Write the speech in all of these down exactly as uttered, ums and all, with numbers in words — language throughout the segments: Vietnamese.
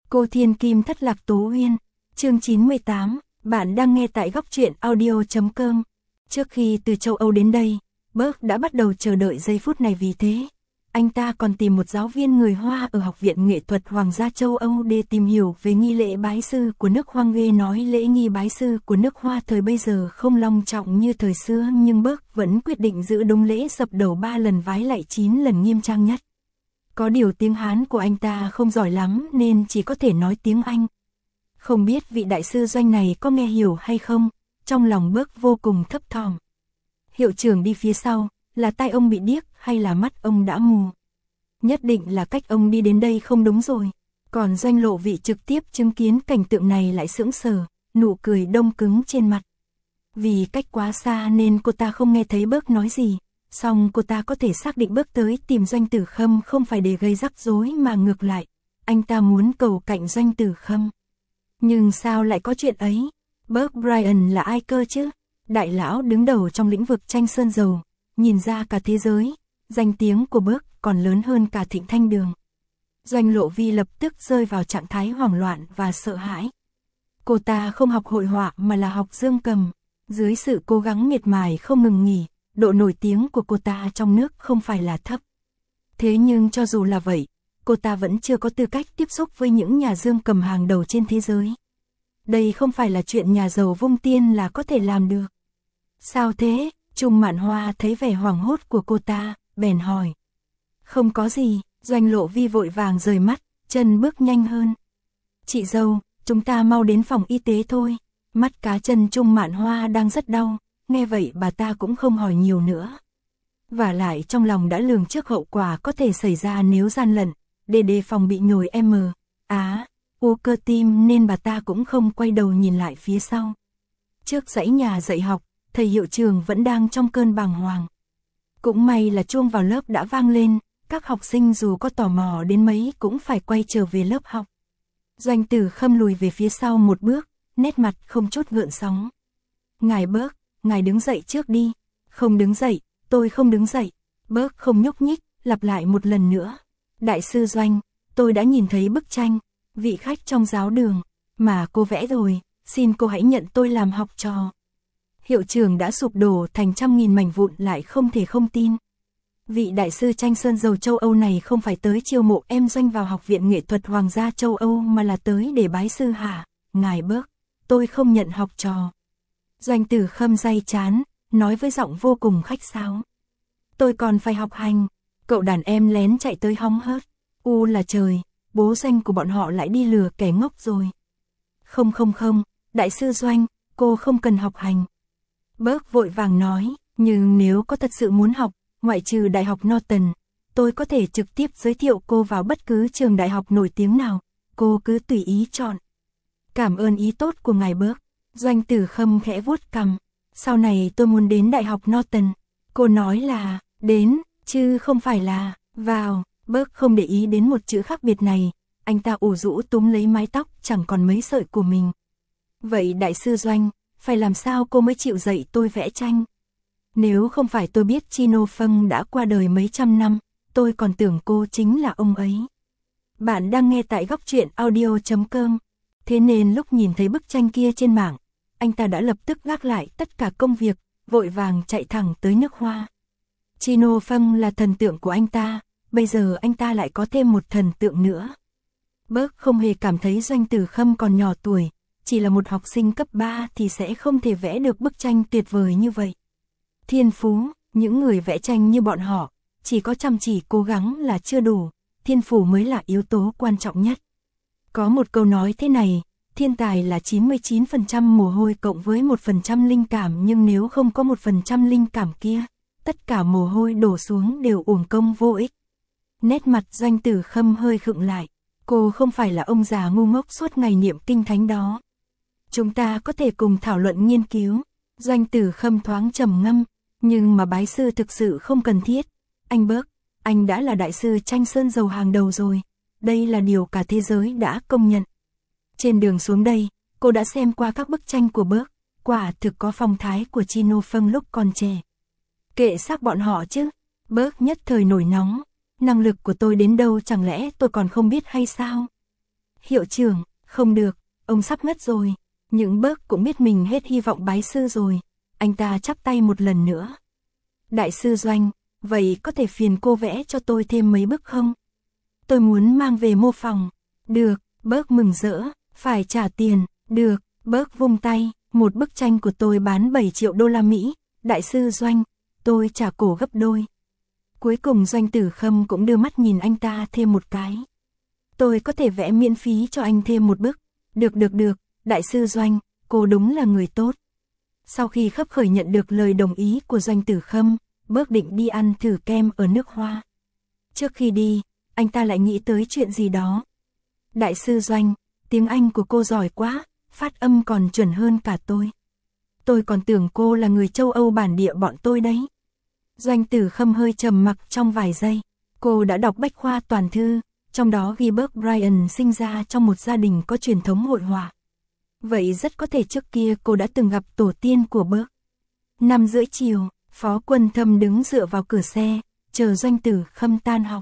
Cô Thiên Kim thất lạc Tố Uyên, chương chín mươi tám, bạn đang nghe tại góc truyện audio chấm com. Trước khi từ châu Âu đến đây, Burke đã bắt đầu chờ đợi giây phút này, vì thế anh ta còn tìm một giáo viên người Hoa ở Học viện Nghệ thuật Hoàng gia châu Âu để tìm hiểu về nghi lễ bái sư của nước Hoa. Nghe nói lễ nghi bái sư của nước Hoa thời bây giờ không long trọng như thời xưa, nhưng Burke vẫn quyết định giữ đúng lễ dập đầu ba lần vái lạy chín lần nghiêm trang nhất. Có điều tiếng Hán của anh ta không giỏi lắm nên chỉ có thể nói tiếng Anh. Không biết vị đại sư Doanh này có nghe hiểu hay không, trong lòng Burke vô cùng thấp thỏm. Hiệu trưởng đi phía sau, là tai ông bị điếc hay là mắt ông đã mù? Nhất định là cách ông đi đến đây không đúng rồi. Còn Doanh Lộ vị trực tiếp chứng kiến cảnh tượng này lại sững sờ, nụ cười đông cứng trên mặt. Vì cách quá xa nên cô ta không nghe thấy Burke nói gì. Song cô ta có thể xác định bước tới tìm Doanh Tử Khâm không phải để gây rắc rối mà ngược lại, anh ta muốn cầu cạnh Doanh Tử Khâm. Nhưng sao lại có chuyện ấy? Burke Bryan là ai cơ chứ? Đại lão đứng đầu trong lĩnh vực tranh sơn dầu, nhìn ra cả thế giới, danh tiếng của Burke còn lớn hơn cả Thịnh Thanh Đường. Doanh Lộ Vi lập tức rơi vào trạng thái hoảng loạn và sợ hãi. Cô ta không học hội họa mà là học dương cầm. Dưới sự cố gắng miệt mài không ngừng nghỉ, độ nổi tiếng của cô ta trong nước không phải là thấp. Thế nhưng cho dù là vậy, cô ta vẫn chưa có tư cách tiếp xúc với những nhà dương cầm hàng đầu trên thế giới. Đây không phải là chuyện nhà giàu vung tiền là có thể làm được. Sao thế? Trung Mạn Hoa thấy vẻ hoảng hốt của cô ta, bèn hỏi. Không có gì, Doanh Lộ Vi vội vàng rời mắt, chân bước nhanh hơn. Chị dâu, chúng ta mau đến phòng y tế thôi. Mắt cá chân Trung Mạn Hoa đang rất đau. Nghe vậy bà ta cũng không hỏi nhiều nữa. Vả lại trong lòng đã lường trước hậu quả có thể xảy ra nếu gian lận, để đề phòng bị nhồi M, á, u cơ tim nên bà ta cũng không quay đầu nhìn lại phía sau. Trước dãy nhà dạy học, thầy hiệu trưởng vẫn đang trong cơn bàng hoàng. Cũng may là chuông vào lớp đã vang lên, các học sinh dù có tò mò đến mấy cũng phải quay trở về lớp học. Doanh Tử Khâm lùi về phía sau một bước, nét mặt không chút gợn sóng. Ngài Burke, ngài đứng dậy trước đi. Không đứng dậy, tôi không đứng dậy. Burke không nhúc nhích, lặp lại một lần nữa. Đại sư Doanh, tôi đã nhìn thấy bức tranh, vị khách trong giáo đường, mà cô vẽ rồi, xin cô hãy nhận tôi làm học trò. Hiệu trưởng đã sụp đổ thành trăm nghìn mảnh vụn lại không thể không tin. Vị đại sư tranh sơn dầu châu Âu này không phải tới chiêu mộ em Doanh vào Học viện Nghệ thuật Hoàng gia châu Âu mà là tới để bái sư hả? Ngài Burke, tôi không nhận học trò. Doanh Tử Khâm day chán, nói với giọng vô cùng khách sáo. Tôi còn phải học hành. Cậu đàn em lén chạy tới hóng hớt. U là trời, bố Doanh của bọn họ lại đi lừa kẻ ngốc rồi. Không không không, đại sư Doanh, cô không cần học hành. Burke vội vàng nói, nhưng nếu có thật sự muốn học, ngoại trừ Đại học Norton, tôi có thể trực tiếp giới thiệu cô vào bất cứ trường đại học nổi tiếng nào, cô cứ tùy ý chọn. Cảm ơn ý tốt của ngài Burke. Doanh Tử Khâm khẽ vuốt cằm. Sau này tôi muốn đến Đại học Norton. Cô nói là, đến, chứ không phải là, vào. Burke không để ý đến một chữ khác biệt này. Anh ta ủ rũ túm lấy mái tóc chẳng còn mấy sợi của mình. Vậy đại sư Doanh, phải làm sao cô mới chịu dạy tôi vẽ tranh? Nếu không phải tôi biết Chino Phâng đã qua đời mấy trăm năm, tôi còn tưởng cô chính là ông ấy. Bạn đang nghe tại góc truyện audio chấm com. Thế nên lúc nhìn thấy bức tranh kia trên mạng, anh ta đã lập tức gác lại tất cả công việc, vội vàng chạy thẳng tới nước Hoa. Chino Phâng là thần tượng của anh ta, bây giờ anh ta lại có thêm một thần tượng nữa. Burke không hề cảm thấy Doanh Tử Khâm còn nhỏ tuổi, chỉ là một học sinh cấp ba thì sẽ không thể vẽ được bức tranh tuyệt vời như vậy. Thiên phú, những người vẽ tranh như bọn họ, chỉ có chăm chỉ cố gắng là chưa đủ, thiên phú mới là yếu tố quan trọng nhất. Có một câu nói thế này, thiên tài là chín mươi chín phần trăm mồ hôi cộng với một phần trăm linh cảm, nhưng nếu không có một phần trăm linh cảm kia, tất cả mồ hôi đổ xuống đều uổng công vô ích. Nét mặt Doanh Tử Khâm hơi khựng lại, cô không phải là ông già ngu ngốc suốt ngày niệm kinh thánh đó. Chúng ta có thể cùng thảo luận nghiên cứu. Doanh Tử Khâm thoáng trầm ngâm, nhưng mà bái sư thực sự không cần thiết. Anh Burke, anh đã là đại sư tranh sơn dầu hàng đầu rồi. Đây là điều cả thế giới đã công nhận. Trên đường xuống đây, cô đã xem qua các bức tranh của Burke, quả thực có phong thái của Chino Phâng lúc còn trẻ. Kệ xác bọn họ chứ. Burke nhất thời nổi nóng. Năng lực của tôi đến đâu chẳng lẽ tôi còn không biết hay sao? Hiệu trưởng, không được, ông sắp ngất rồi. Những Burke cũng biết mình hết hy vọng bái sư rồi. Anh ta chắp tay một lần nữa. Đại sư Doanh, vậy có thể phiền cô vẽ cho tôi thêm mấy bức không? Tôi muốn mang về mô phỏng. Được, Burke mừng rỡ, phải trả tiền. Được, Burke vung tay, một bức tranh của tôi bán bảy triệu đô la Mỹ. Đại sư Doanh, tôi trả cổ gấp đôi. Cuối cùng Doanh Tử Khâm cũng đưa mắt nhìn anh ta thêm một cái. Tôi có thể vẽ miễn phí cho anh thêm một bức. Được được được, đại sư Doanh, cô đúng là người tốt. Sau khi khấp khởi nhận được lời đồng ý của Doanh Tử Khâm, Burke định đi ăn thử kem ở nước Hoa. Trước khi đi, anh ta lại nghĩ tới chuyện gì đó. Đại sư Doanh, tiếng Anh của cô giỏi quá, phát âm còn chuẩn hơn cả tôi. Tôi còn tưởng cô là người châu Âu bản địa bọn tôi đấy. Doanh Tử Khâm hơi trầm mặc trong vài giây. Cô đã đọc bách khoa toàn thư, trong đó ghi Burke Bryan sinh ra trong một gia đình có truyền thống hội họa. Vậy rất có thể trước kia cô đã từng gặp tổ tiên của Burke. Năm rưỡi chiều, Phó Quân Thâm đứng dựa vào cửa xe, chờ Doanh Tử Khâm tan học.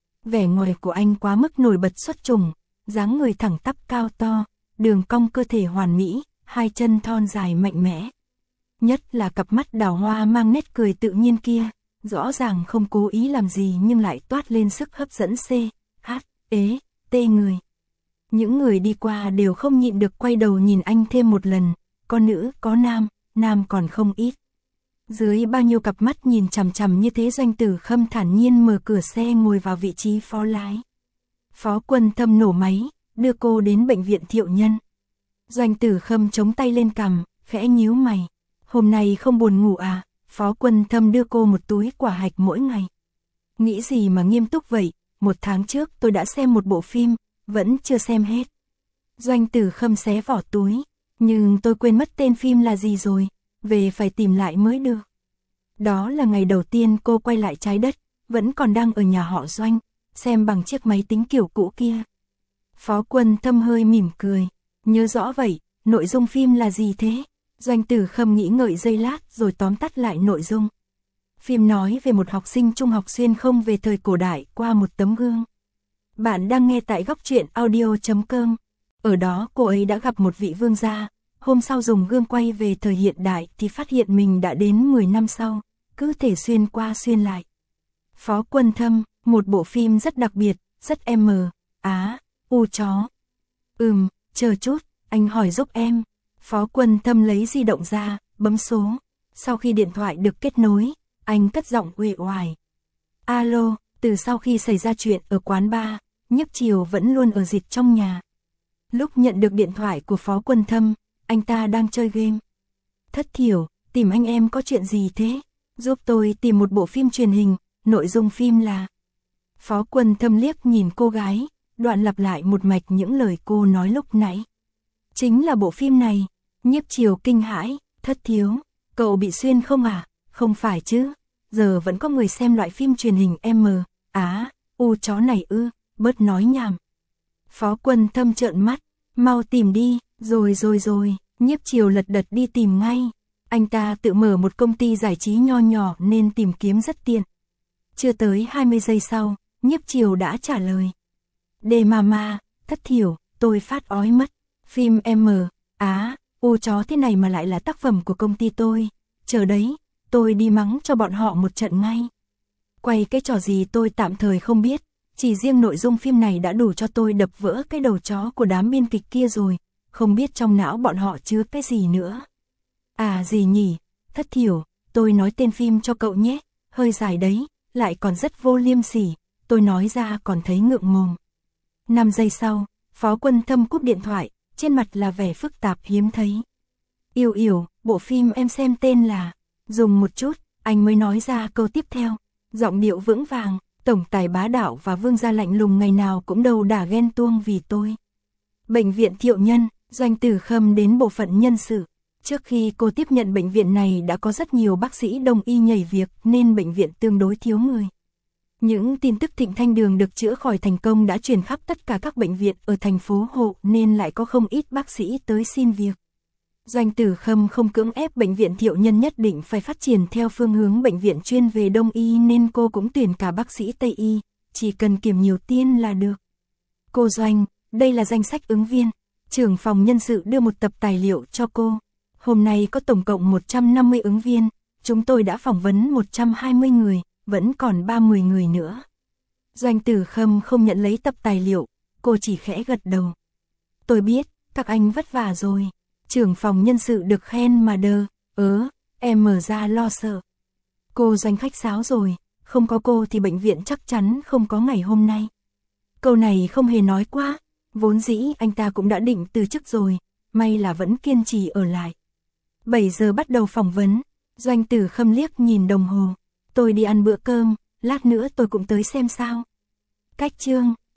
Vẻ ngoài của anh quá mức nổi bật xuất trùng, dáng người thẳng tắp cao to, đường cong cơ thể hoàn mỹ, hai chân thon dài mạnh mẽ. Nhất là cặp mắt đào hoa mang nét cười tự nhiên kia, rõ ràng không cố ý làm gì nhưng lại toát lên sức hấp dẫn C, H, ế, tê người. Những người đi qua đều không nhịn được quay đầu nhìn anh thêm một lần, có nữ, có nam, nam còn không ít. Dưới bao nhiêu cặp mắt nhìn chằm chằm như thế Doanh Tử Khâm thản nhiên mở cửa xe ngồi vào vị trí phó lái. Phó Quân Thâm nổ máy, đưa cô đến bệnh viện Thiệu Nhân. Doanh Tử Khâm chống tay lên cằm, khẽ nhíu mày. Hôm nay không buồn ngủ à? Phó Quân Thâm đưa cô một túi quả hạch mỗi ngày. Nghĩ gì mà nghiêm túc vậy, một tháng trước tôi đã xem một bộ phim, vẫn chưa xem hết. Doanh Tử Khâm xé vỏ túi, nhưng tôi quên mất tên phim là gì rồi, về phải tìm lại mới được. Đó là ngày đầu tiên cô quay lại trái đất, vẫn còn đang ở nhà họ Doanh, xem bằng chiếc máy tính kiểu cũ kia. Phó Quân Thâm hơi mỉm cười, nhớ rõ vậy, nội dung phim là gì thế? Doanh Tử Khâm nghĩ ngợi giây lát rồi tóm tắt lại nội dung. Phim nói về một học sinh trung học xuyên không về thời cổ đại qua một tấm gương. Bạn đang nghe tại góc truyện audio chấm com. Ở đó cô ấy đã gặp một vị vương gia, hôm sau dùng gương quay về thời hiện đại thì phát hiện mình đã đến mười năm sau, cứ thể xuyên qua xuyên lại. Phó Quân Thâm, một bộ phim rất đặc biệt, rất M, Á, U chó. Ừm, chờ chút, anh hỏi giúp em. Phó Quân Thâm lấy di động ra, bấm số. Sau khi điện thoại được kết nối, anh cất giọng uể oải. Alo, từ sau khi xảy ra chuyện ở quán bar, Nhiếp Chiều vẫn luôn ở dịt trong nhà. Lúc nhận được điện thoại của Phó Quân Thâm, anh ta đang chơi game. Thất Thiểu, tìm anh em có chuyện gì thế? Giúp tôi tìm một bộ phim truyền hình, nội dung phim là... Phó Quân Thâm liếc nhìn cô gái, đoạn lặp lại một mạch những lời cô nói lúc nãy. Chính là bộ phim này. Nhiếp Chiều kinh hãi, Thất Thiếu, cậu bị xuyên không à? Không phải chứ, giờ vẫn có người xem loại phim truyền hình M, Á, U chó này ư, bớt nói nhảm. Phó Quân Thâm trợn mắt, mau tìm đi, rồi rồi rồi, Nhiếp Chiều lật đật đi tìm ngay. Anh ta tự mở một công ty giải trí nho nhỏ nên tìm kiếm rất tiện. Chưa tới hai mươi giây sau, Nhiếp Chiều đã trả lời. Đề Mama, Thất Thiểu, tôi phát ói mất. Phim M, Á, U chó thế này mà lại là tác phẩm của công ty tôi. Chờ đấy, tôi đi mắng cho bọn họ một trận ngay. Quay cái trò gì tôi tạm thời không biết, chỉ riêng nội dung phim này đã đủ cho tôi đập vỡ cái đầu chó của đám biên kịch kia rồi, không biết trong não bọn họ chứa cái gì nữa. À gì nhỉ, Thất Thiểu, tôi nói tên phim cho cậu nhé, hơi dài đấy, lại còn rất vô liêm sỉ, tôi nói ra còn thấy ngượng mồm. năm giây sau, Phó Quân Thâm cúp điện thoại, trên mặt là vẻ phức tạp hiếm thấy. Yêu Yểu, bộ phim em xem tên là... Dùng một chút, anh mới nói ra câu tiếp theo. Giọng điệu vững vàng, tổng tài bá đạo và vương gia lạnh lùng ngày nào cũng đầu đả ghen tuông vì tôi. Bệnh viện Thiệu Nhân, Doanh Tử Khâm đến bộ phận nhân sự. Trước khi cô tiếp nhận bệnh viện này đã có rất nhiều bác sĩ đồng y nhảy việc nên bệnh viện tương đối thiếu người. Những tin tức Thịnh Thanh Đường được chữa khỏi thành công đã truyền khắp tất cả các bệnh viện ở thành phố Hộ nên lại có không ít bác sĩ tới xin việc. Doanh Tử Khâm không cưỡng ép bệnh viện Thiệu Nhân nhất định phải phát triển theo phương hướng bệnh viện chuyên về Đông y nên cô cũng tuyển cả bác sĩ Tây y, chỉ cần kiểm nhiều tiền là được. Cô Doanh, đây là danh sách ứng viên. Trưởng phòng nhân sự đưa một tập tài liệu cho cô. Hôm nay có tổng cộng một trăm năm mươi ứng viên, chúng tôi đã phỏng vấn một trăm hai mươi người, vẫn còn ba mươi người nữa. Doanh Tử Khâm không nhận lấy tập tài liệu, cô chỉ khẽ gật đầu. Tôi biết, các anh vất vả rồi. Trưởng phòng nhân sự được khen mà đờ, ớ, em mở ra lo sợ. Cô Doanh khách sáo rồi, không có cô thì bệnh viện chắc chắn không có ngày hôm nay. Câu này không hề nói quá, vốn dĩ anh ta cũng đã định từ chức rồi, may là vẫn kiên trì ở lại. bảy giờ bắt đầu phỏng vấn, Doanh Tử Khâm liếc nhìn đồng hồ. Tôi đi ăn bữa cơm, lát nữa tôi cũng tới xem sao. Cách chương